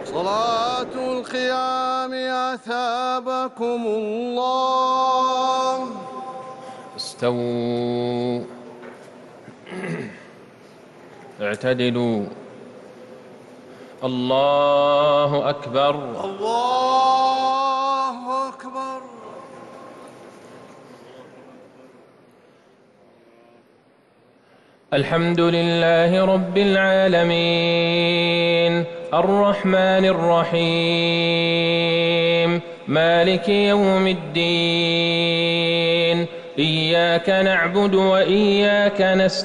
صلاة القيام أثابكم الله. استووا، اعتدلوا. الله أكبر. الله أكبر. الحمد لله رب العالمين الرحمن الرحيم مالك يوم الدين إياك نعبد وإياك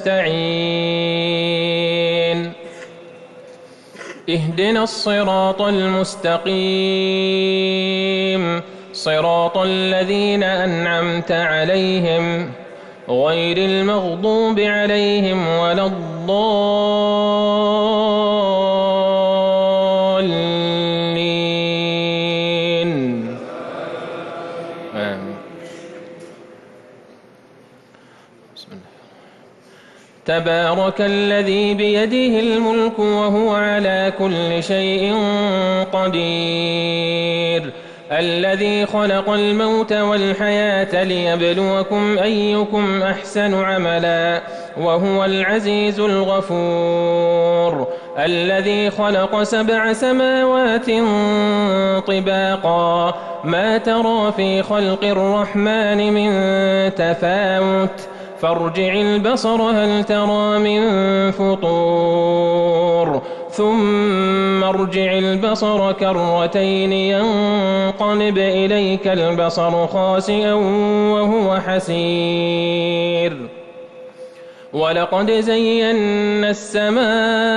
نستعين اهدنا الصراط المستقيم صراط الذين أنعمت عليهم غير المغضوب عليهم ولا الضالين آمين. بسم الله. تبارك الذي بيده الملك وهو على كل شيء قدير الذي خلق الموت والحياة ليبلوكم أيكم أحسن عملا وهو العزيز الغفور الذي خلق 7 سماوات طباقا ما ترى في خلق الرحمن من تفاوت فارجع البصر هل ترى من فطور ثم ارجع البصر كرتين ينقلب إليك البصر خاسئا وهو حسير ولقد زينا السماء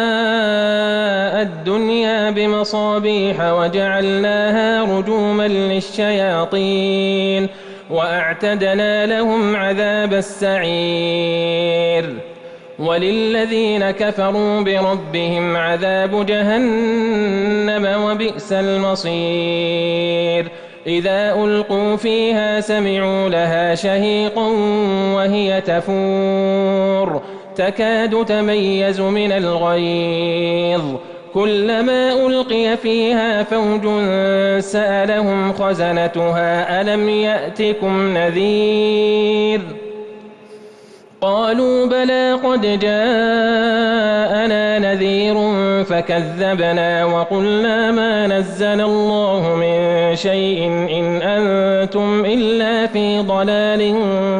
الدنيا بمصابيح وجعلناها رجوما للشياطين وأعتدنا لهم عذاب السعير وللذين كفروا بربهم عذاب جهنم وبئس المصير إذا ألقوا فيها سمعوا لها شهيقا وهي تفور تكاد تميز من الغيظ كلما ألقي فيها فوج سألهم خزنتها ألم يأتكم نذير قالوا بلى قد جاءنا نذير فكذبنا وقلنا ما نزل الله من شيء إن أنتم إلا في ضلال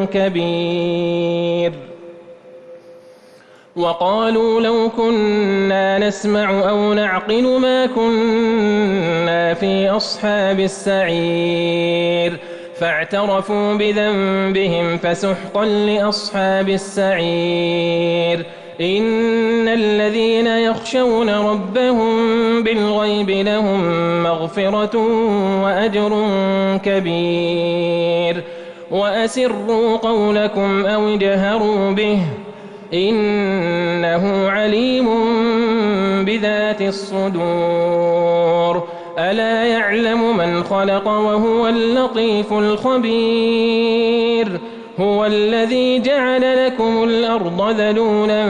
كبير وقالوا لو كنا نسمع أو نعقل ما كنا في أصحاب السعير فاعترفوا بذنبهم فسحقا لأصحاب السعير إن الذين يخشون ربهم بالغيب لهم مغفرة وأجر كبير وأسروا قولكم أو اجهروا به إنه عليم بذات الصدور ألا يعلم من خلق وهو اللطيف الخبير هو الذي جعل لكم الأرض ذلولا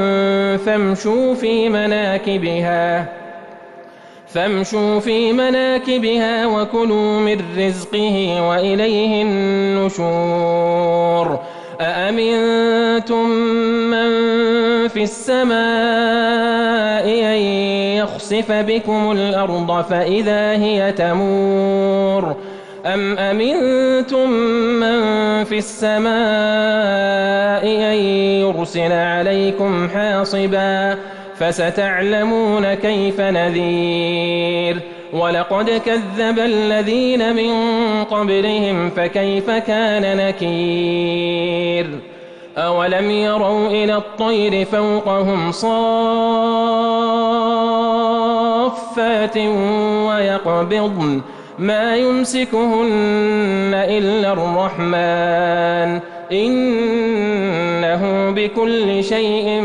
فامشوا في مناكبها وكلوا من رزقه وإليه النشور أأمنتم من في السماء أن يخسف بكم الأرض فإذا هي تمور أم أمنتم من في السماء أن يرسل عليكم حاصبا فستعلمون كيف نذير ولقد كذب الذين من قبلهم فكيف كان نكير أولم يروا إلى الطير فوقهم صافات ويقبضن ما يمسكهن إلا الرحمن إنه بكل شيء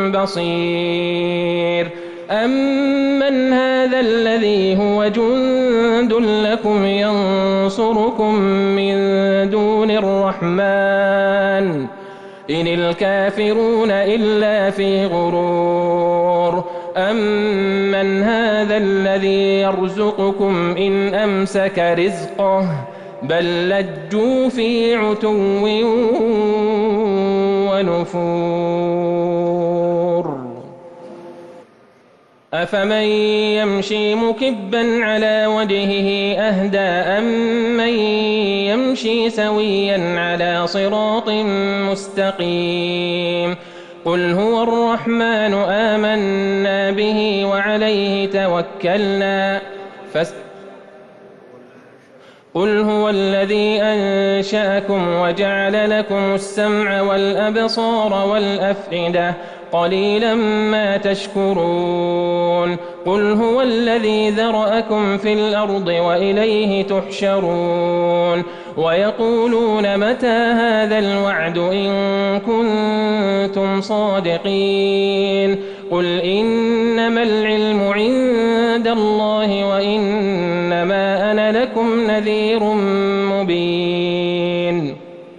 بصير أمن هذا الذي هو جند لكم ينصركم من دون الرحمن إن الكافرون إلا في غرور أمن هذا هذا الذي يرزقكم إن أمسك رزقه بل لجوا في عتو ونفور أفمن يمشي مكبا على وجهه أهدى أمن يمشي سويا على صراط مستقيم قل هو الرحمن آمنا به وعليه توكلنا قل هو الذي أنشأكم وجعل لكم السمع والأبصار والأفئدة قليلا ما تشكرون قل هو الذي ذرأكم في الأرض وإليه تحشرون ويقولون متى هذا الوعد إن كنتم صادقين قل إنما العلم عند الله وإنما أنا لكم نذير مبين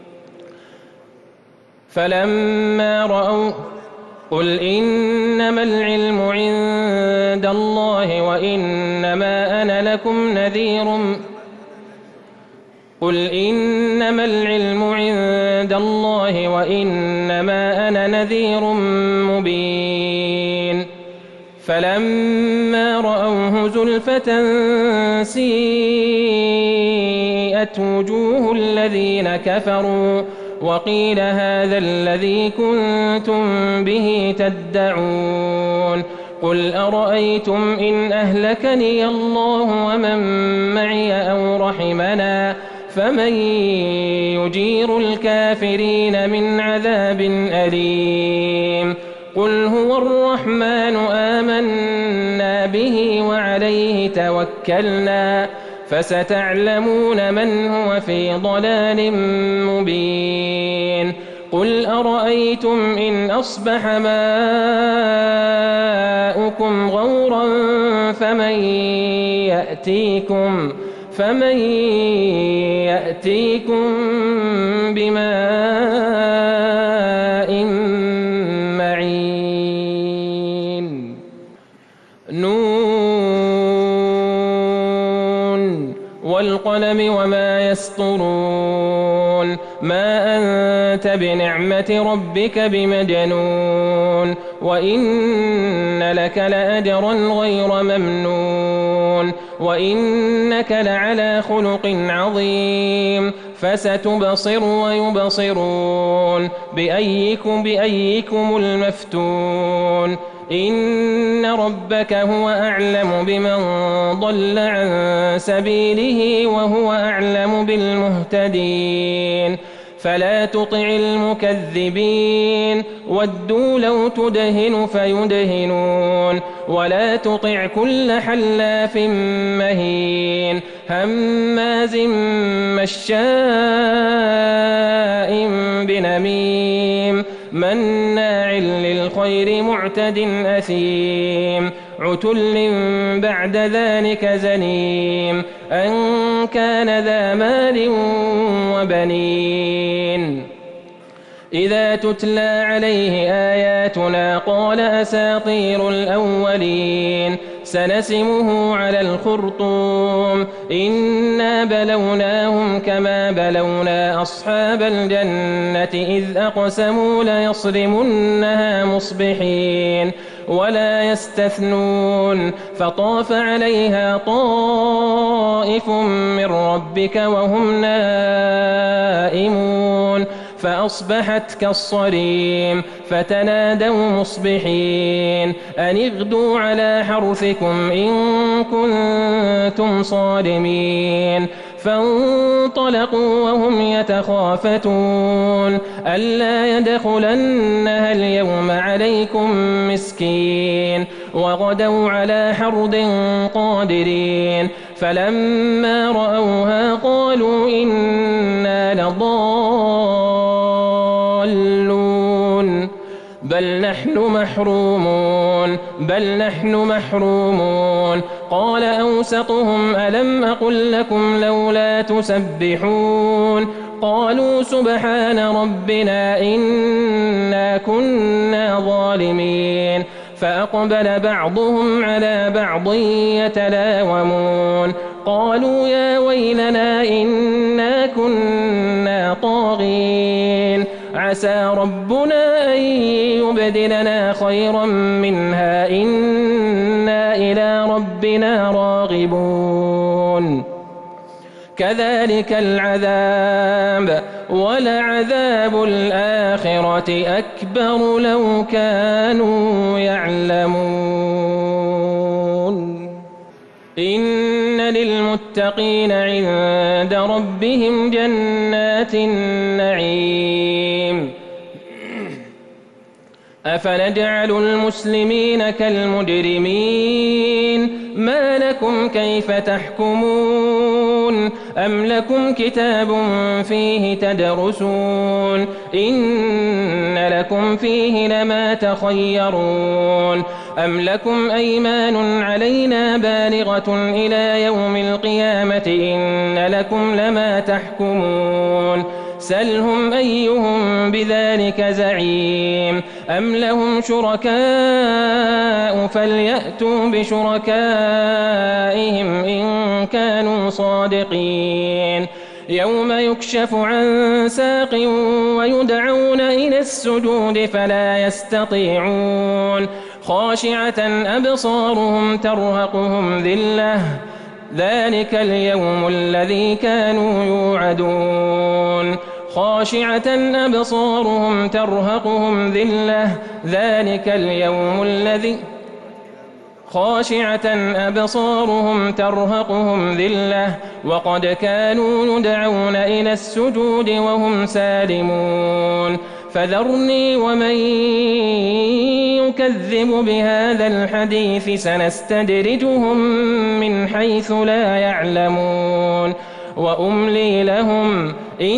فلما رأوا قل إنما العلم عند الله وإنما أنا لكم نذير قل إنما العلم عند الله وإنما أنا نذير مبين فلما رأوه زلفة سيئت وجوه الذين كفروا وقيل هذا الذي كنتم به تدعون قل أرأيتم إن أهلكني الله ومن معي أو رحمنا فمن يجير الكافرين من عذاب أليم قل هو الرحمن آمنا به وعليه توكلنا فستعلمون من هو في ضلال مبين قل أرأيتم إن أصبح ماؤكم غورا فمن يأتيكم بماء معين نون والقلم وما يسطرون ما أنت بنعمة ربك بمجنون وإن لك لأجرا غير ممنون وإنك لعلى خلق عظيم فستبصر ويبصرون بأيكم المفتون إن ربك هو أعلم بمن ضل عن سبيله وهو أعلم بالمهتدين فلا تطع المكذبين ودوا لو تدهن فيدهنون ولا تطع كل حلاف مهين هماز مشاء بنميم مناع للخير معتد أثيم عتل بعد ذلك زنيم أن كان ذا مال وبنين إذا تتلى عليه آياتنا قال أساطير الأولين سنسمه على الخرطوم إنا بلوناهم كما بلونا أصحاب الجنة إذ أقسموا ليصرمنها مصبحين ولا يستثنون فطاف عليها طائف من ربك وهم نائمون فأصبحت كالصريم فتنادوا مصبحين أن اغدوا على حرثكم إن كنتم صارمين فانطلقوا وهم يتخافتون ألا يدخلنها اليوم عليكم مسكين وغدوا على حرد قادرين فلما رأوها قالوا إنا لضالون بل نحن محرومون قال أوسطهم ألم أقل لكم لولا تسبحون قالوا سبحان ربنا إنا كنا ظالمين فأقبل بعضهم على بعض يتلاومون قالوا يا ويلنا إنا كنا طاغين عسى ربنا أن يبدلنا خيرا منها إنا إلى ربنا راغبون كذلك العذاب ولعذاب الآخرة أكبر لو كانوا يعلمون إن للمتقين عند ربهم جنات النعيم أفنجعل المسلمين كالمجرمين ما لكم كيف تحكمون أم لكم كتاب فيه تدرسون إن لكم فيه لما تخيرون أم لكم أيمان علينا بالغة إلى يوم القيامة إن لكم لما تحكمون سلهم أيهم بذلك زعيم أم لهم شركاء فليأتوا بشركائهم إن كانوا صادقين يوم يكشف عن ساق ويدعون إلى السجود فلا يستطيعون خاشعة أبصارهم ترهقهم ذلة ذلك اليوم الذي كانوا يوعدون خاشعة أبصارهم ترهقهم ذلة ذلك اليوم الذي خاشعة أبصارهم ترهقهم ذلة وقد كانوا يدعون إلى السجود وهم سالمون فذرني ومن يكذب بهذا الحديث سنستدرجهم من حيث لا يعلمون وأملي لهم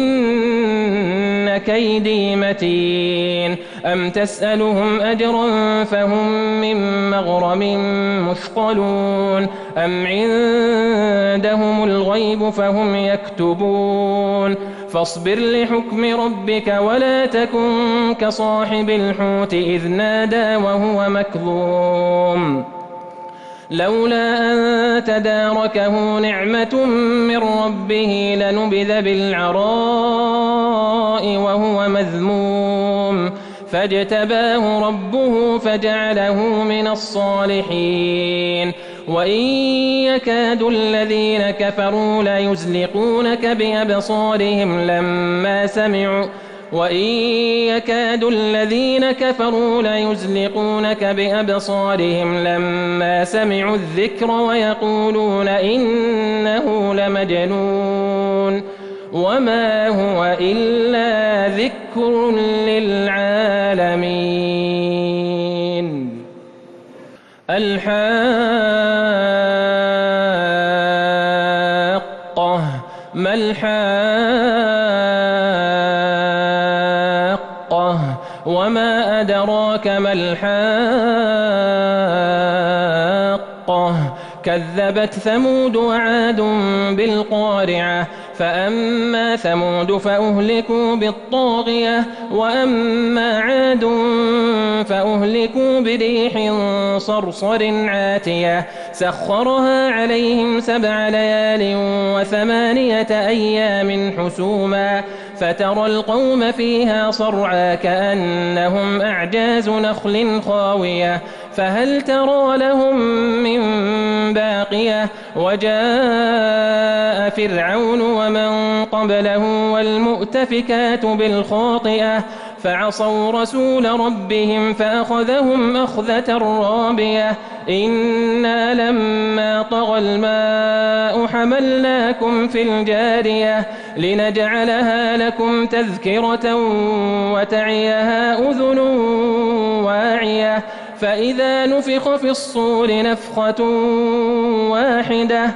إن كيدي متين أم تسألهم أجرا فهم من مغرم مثقلون أم عندهم الغيب فهم يكتبون فاصبر لحكم ربك ولا تكن كصاحب الحوت إذ نادى وهو مكظوم لولا أن تداركه نعمة من ربه لنبذ بالعراء وهو مذموم فاجتباه ربه فجعله من الصالحين وإن يكاد الذين كفروا ليزلقونك بأبصارهم لما سمعوا الذكر ويقولون إنه لمجنون وما هو إلا ذكر للعالمين الحاقة ما الحاقة وما أدراك ما الحاقة كذبت ثمود وعاد بالقارعة فأما ثمود فأهلكوا بالطاغية وأما عاد فأهلكوا بريح صرصر عاتية سخرها عليهم 7 ليال و8 أيام حسوما فترى القوم فيها صرعى كأنهم أعجاز نخل خاوية فهل ترى لهم من باقية وجاء فرعون ومن قبله والمؤتفكات بالخاطئة فعصوا رسول ربهم فأخذهم أخذة رابية إنا لما طغى الماء حملناكم في الجارية لنجعلها لكم تذكرة وتعيها أذن واعية فإذا نفخ في الصور نفخة واحدة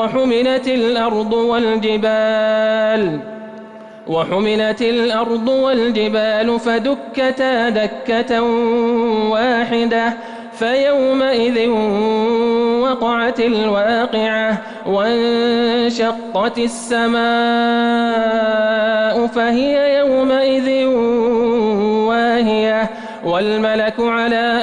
وحملت الأرض والجبال فدكتا دكة واحدة فيومئذ وقعت الواقعة وانشقت السماء فهي يومئذ واهية والملك على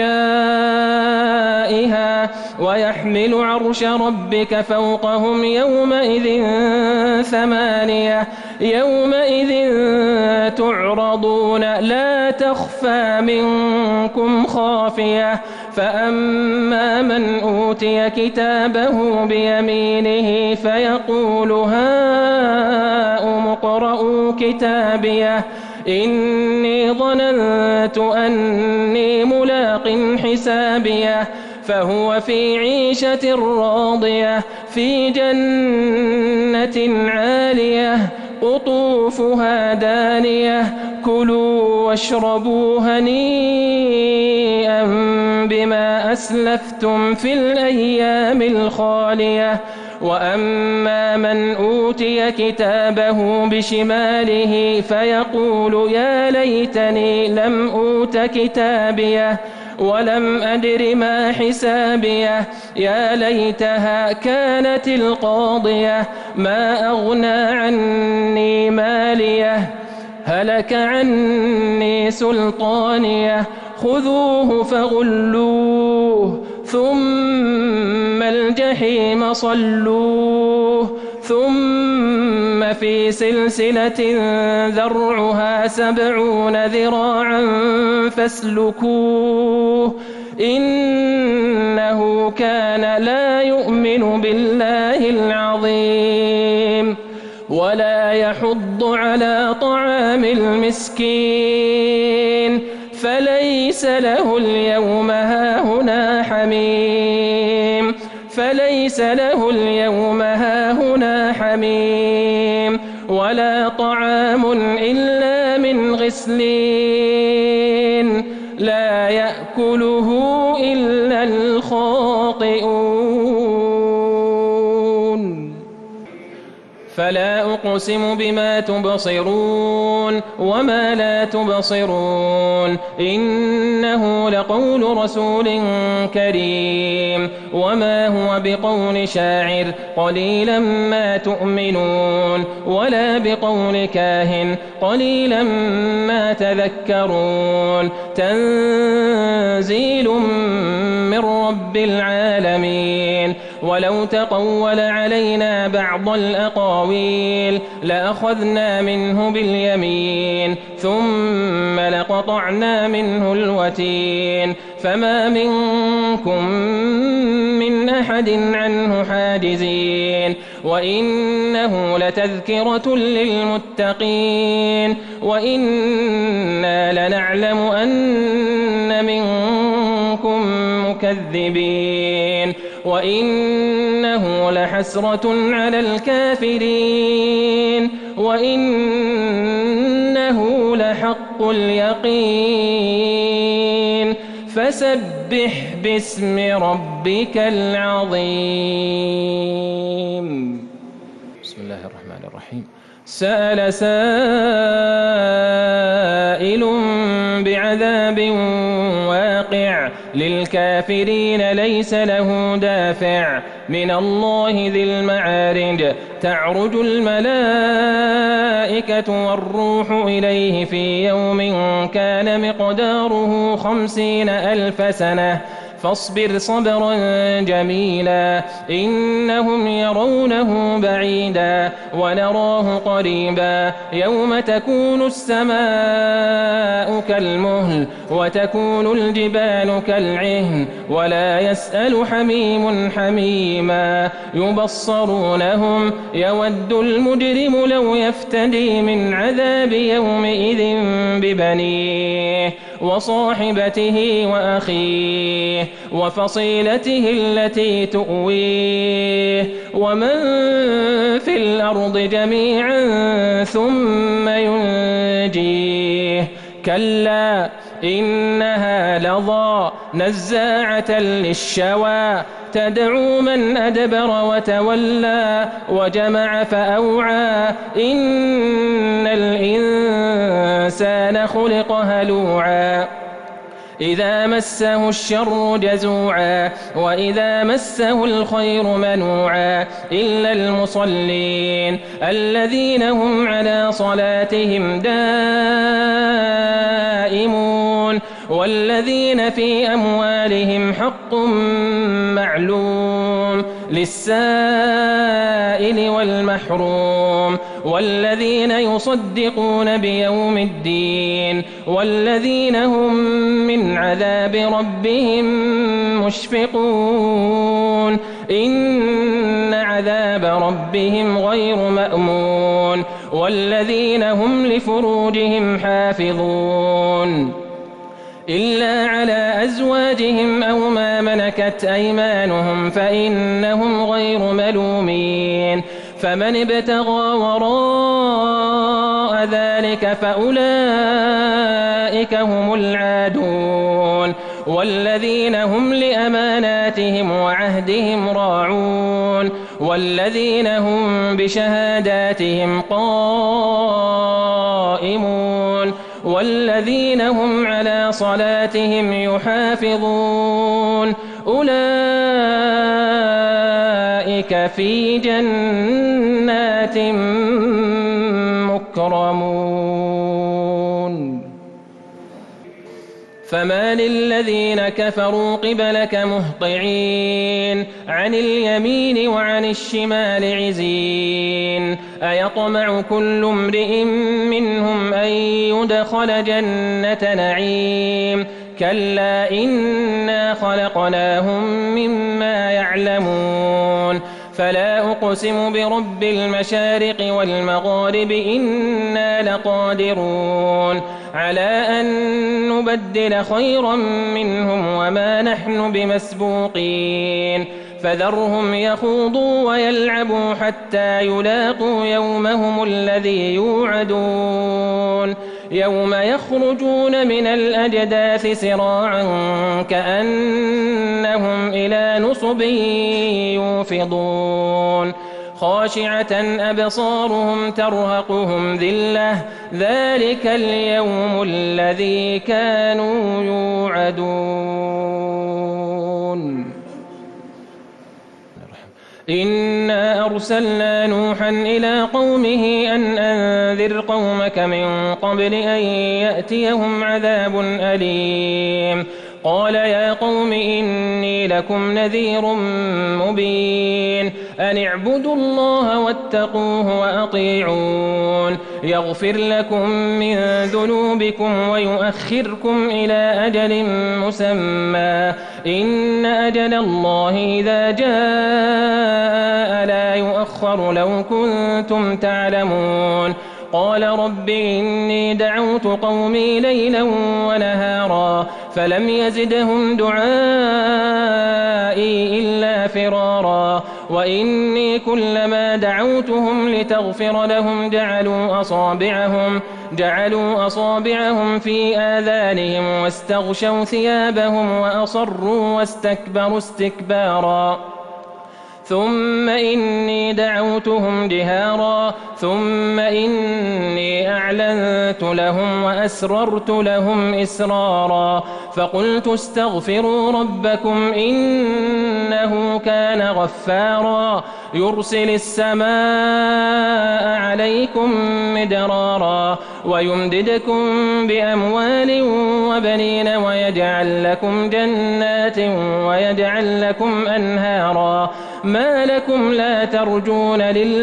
أرجائها ويحمل عرش ربك فوقهم يومئذ ثمانية يومئذ تعرضون لا تخفى منكم خافية فأما من أوتي كتابه بيمينه فيقول هاؤم اقرءوا كتابيه إني ظننت أني ملاق حسابيه فهو في عيشة راضية في جنة عالية قطوفها دانية كلوا واشربوا هنيئا بما أسلفتم في الأيام الخالية وأما من أوتي كتابه بشماله فيقول يا ليتني لم أوت كتابيه ولم أدر ما حسابيه يا ليتها كانت القاضية ما أغنى عني ماليه هلك عني سلطانيه خذوه فغلوه ثم الجحيم صلوه ثم في سلسلة ذرعها 70 ذراعا فاسلكوه إنه كان لا يؤمن بالله العظيم ولا يحض على طعام المسكين فليس له اليوم هاهنا حميم ولا طعام إلا من غسلين لا يأكله إلا الخاطئون فلا أقسم بما تبصرون وما لا تبصرون إنه لقول رسول كريم وما هو بقول شاعر قليلا ما تؤمنون ولا بقول كاهن قليلا ما تذكرون تنزيل من رب العالمين ولو تقول علينا بعض الأقاويل لأخذنا منه باليمين ثم لقطعنا منه الوتين فما منكم من أحد عنه حاجزين وإنه لتذكرة للمتقين وإنا لنعلم أن منكم مكذبين وإنه لحسرة على الكافرين وإنه لحق اليقين فسبح باسم ربك العظيم بسم الله الرحمن الرحيم سأل سائل بعذاب واقع للكافرين ليس له دافع من الله ذي المعارج تعرج الملائكة والروح إليه في يوم كان مقداره 50,000 سنة فاصبر صبرا جميلا إنهم يرونه بعيدا ونراه قريبا يوم تكون السماء كالمهل وتكون الجبال كالعهن ولا يسأل حميم حميما يبصرونهم يود المجرم لو يفتدي من عذاب يومئذ ببنيه وصاحبته وأخيه وفصيلته التي تؤويه ومن في الأرض جميعا ثم ينجيه كلا إنها لظى نزاعة للشوى تدعو من أدبر وتولى وجمع فأوعى إن الإنسان خلق هلوعا إذا مسه الشر جزوعا وإذا مسه الخير منوعا إلا المصلين الذين هم على صلاتهم دائمون والذين في أموالهم حق معلوم للسائل والمحروم والذين يصدقون بيوم الدين والذين هم من عذاب ربهم مشفقون إن عذاب ربهم غير مأمون والذين هم لفروجهم حافظون إلا على أزواجهم أو ما ملكت أيمانهم فإنهم غير ملومين فمن ابتغى وراء ذلك فأولئك هم العادون والذين هم لأماناتهم وعهدهم راعون والذين هم بشهاداتهم قائمون والذين هم على صلاتهم يحافظون أولئك في جنات مكرمون فما للذين كفروا قبلك مهطعين عن اليمين وعن الشمال عزين أيطمع كل امرئ منهم أن يدخل جنة نعيم كلا إنا خلقناهم مما يعلمون فلا أقسم برب المشارق والمغارب إنا لقادرون على أن نبدل خيرا منهم وما نحن بمسبوقين فذرهم يخوضوا ويلعبوا حتى يلاقوا يومهم الذي يوعدون يوم يخرجون من الأجداث سراعا كأنهم إلى نصب يوفضون خاشعة أبصارهم ترهقهم ذلة ذلك اليوم الذي كانوا يوعدون إنا أرسلنا نوحا إلى قومه أن أنذر قومك من قبل أن يأتيهم عذاب أليم قال يا قوم إني لكم نذير مبين أن اعبدوا الله واتقوه وأطيعون يغفر لكم من ذنوبكم ويؤخركم إلى أجل مسمى إن أجل الله إذا جاء لا يؤخر لو كنتم تعلمون قال رب إني دعوت قومي ليلا ونهارا فلم يزدهم دعائي إلا فرارا وإني كلما دعوتهم لتغفر لهم جعلوا أصابعهم في آذانهم واستغشوا ثيابهم وأصروا واستكبروا استكبارا ثم إني دعوتهم جهارا ثم إني أعلنت لهم وأسررت لهم إسرارا فقلت استغفروا ربكم إنه كان غفارا يرسل السماء عليكم مدرارا ويمددكم بأموال وبنين ويجعل لكم جنات ويجعل لكم أنهارا ما لكم لا ترجون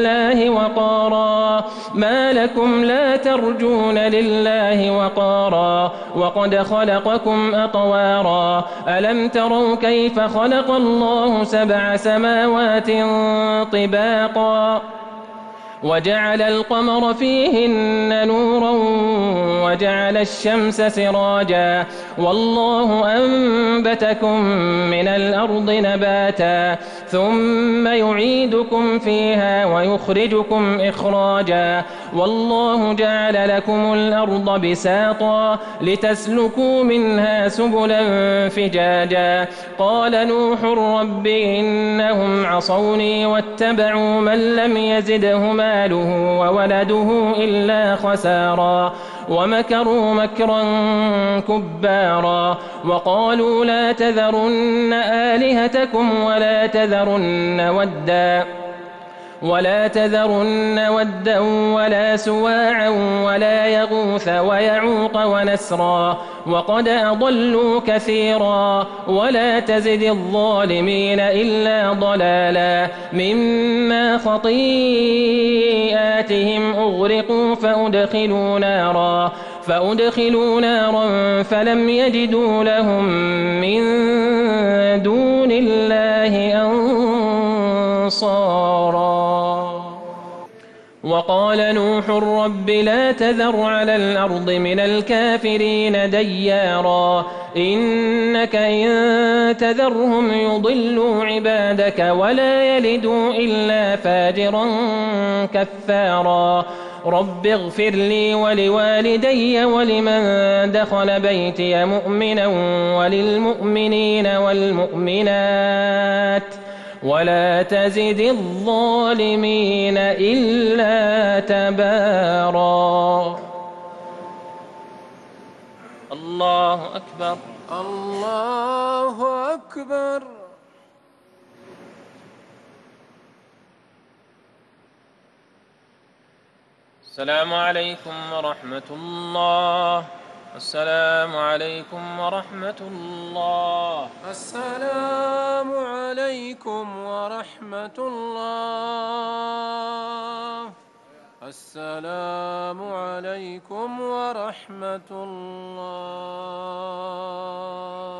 لله وقارا وقد خلقكم أطوارا ألم تروا كيف خلق الله 7 سماوات طباقا وجعل القمر فيهن نورا وجعل الشمس سراجا والله أنبتكم من الأرض نباتا ثم يعيدكم فيها ويخرجكم إخراجا والله جعل لكم الأرض بساطا لتسلكوا منها سبلا فجاجا قال نوح رب إنهم عصوني واتبعوا من لم يزده ماله وولده إلا خسارا ومكروا مكرا كبارا وقالوا لا تذرن آلهتكم ولا تذرن ولا تذرن ودا ولا سواعا ولا يغوث ويعوق ونسرا وقد أضلوا كثيرا ولا تزد الظالمين إلا ضلالا مما خطيئاتهم أغرقوا فأدخلوا نارا فلم يجدوا لهم من دون الله أنصارا وقال نوح رب لا تذر على الأرض من الكافرين ديارا إنك إن تذرهم يضلوا عبادك ولا يلدوا إلا فاجرا كفارا رب اغفر لي ولوالدي ولمن دخل بيتي مؤمنا وللمؤمنين والمؤمنات ولا تزد الظالمين إلا تبارا الله أكبر الله أكبر. السلام عليكم ورحمة الله. السلام عليكم ورحمة الله. السلام عليكم ورحمة الله. السلام عليكم ورحمة الله.